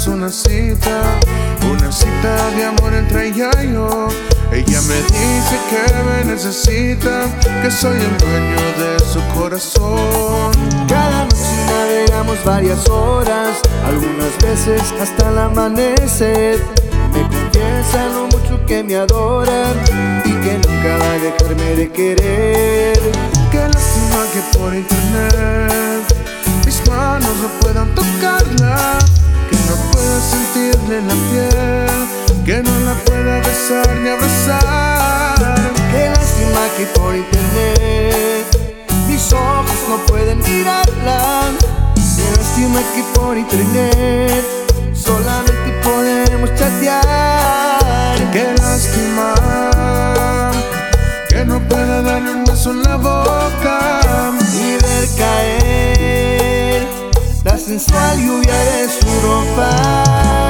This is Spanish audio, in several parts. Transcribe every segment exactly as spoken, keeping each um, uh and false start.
tenemos una cita, una cita de amor entre ella y yo. Ella me dice que me necesita, que soy el dueño de su corazón. Cada noche navegamos varias horas, algunas veces hasta el amanecer. Me confiesa lo mucho que me adora y que nunca va a dejarme de querer. Qué lástima que por internet mis manos no puedan tocarla, que no pueda sentirle la piel, que no la pueda besar ni abrazar. Qué lástima que por internet mis ojos no pueden mirarla. Qué lástima que por internet solamente podemos chatear. Qué lástima que no pueda darle un beso en la boca y ver caer la sensual lluvia de su ropa.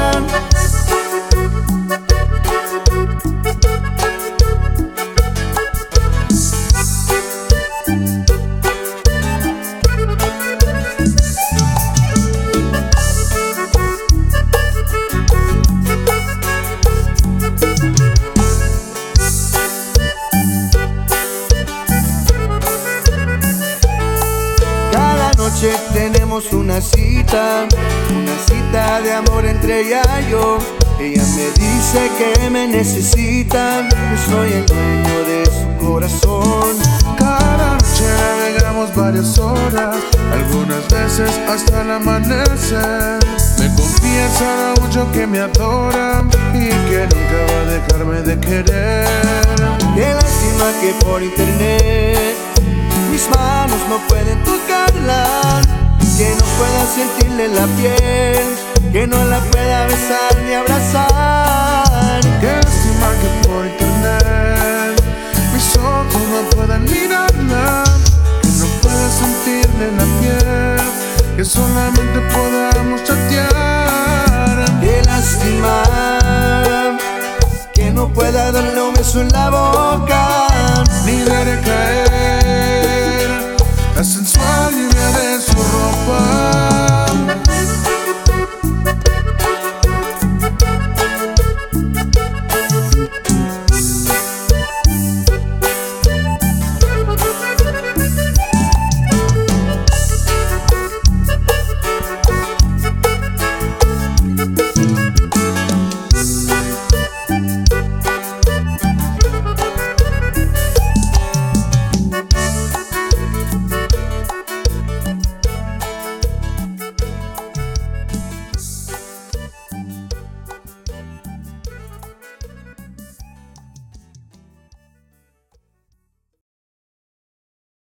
Tenemos una cita, una cita de amor entre ella y yo. Ella me dice que me necesita, que soy el dueño de su corazón. Cada noche navegamos varias horas, algunas veces hasta el amanecer. Me confiesa lo mucho que me adora y que nunca va a dejarme de querer. Qué lástima que por internet mis manos no pueden tocarla, que no pueda sentirle la piel, que no la pueda besar ni abrazar. Qué lástima que por internet mis ojos no puedan mirarla, que no pueda sentirle la piel, que solamente podamos chatear. Qué lástima que no pueda darle un beso en la boca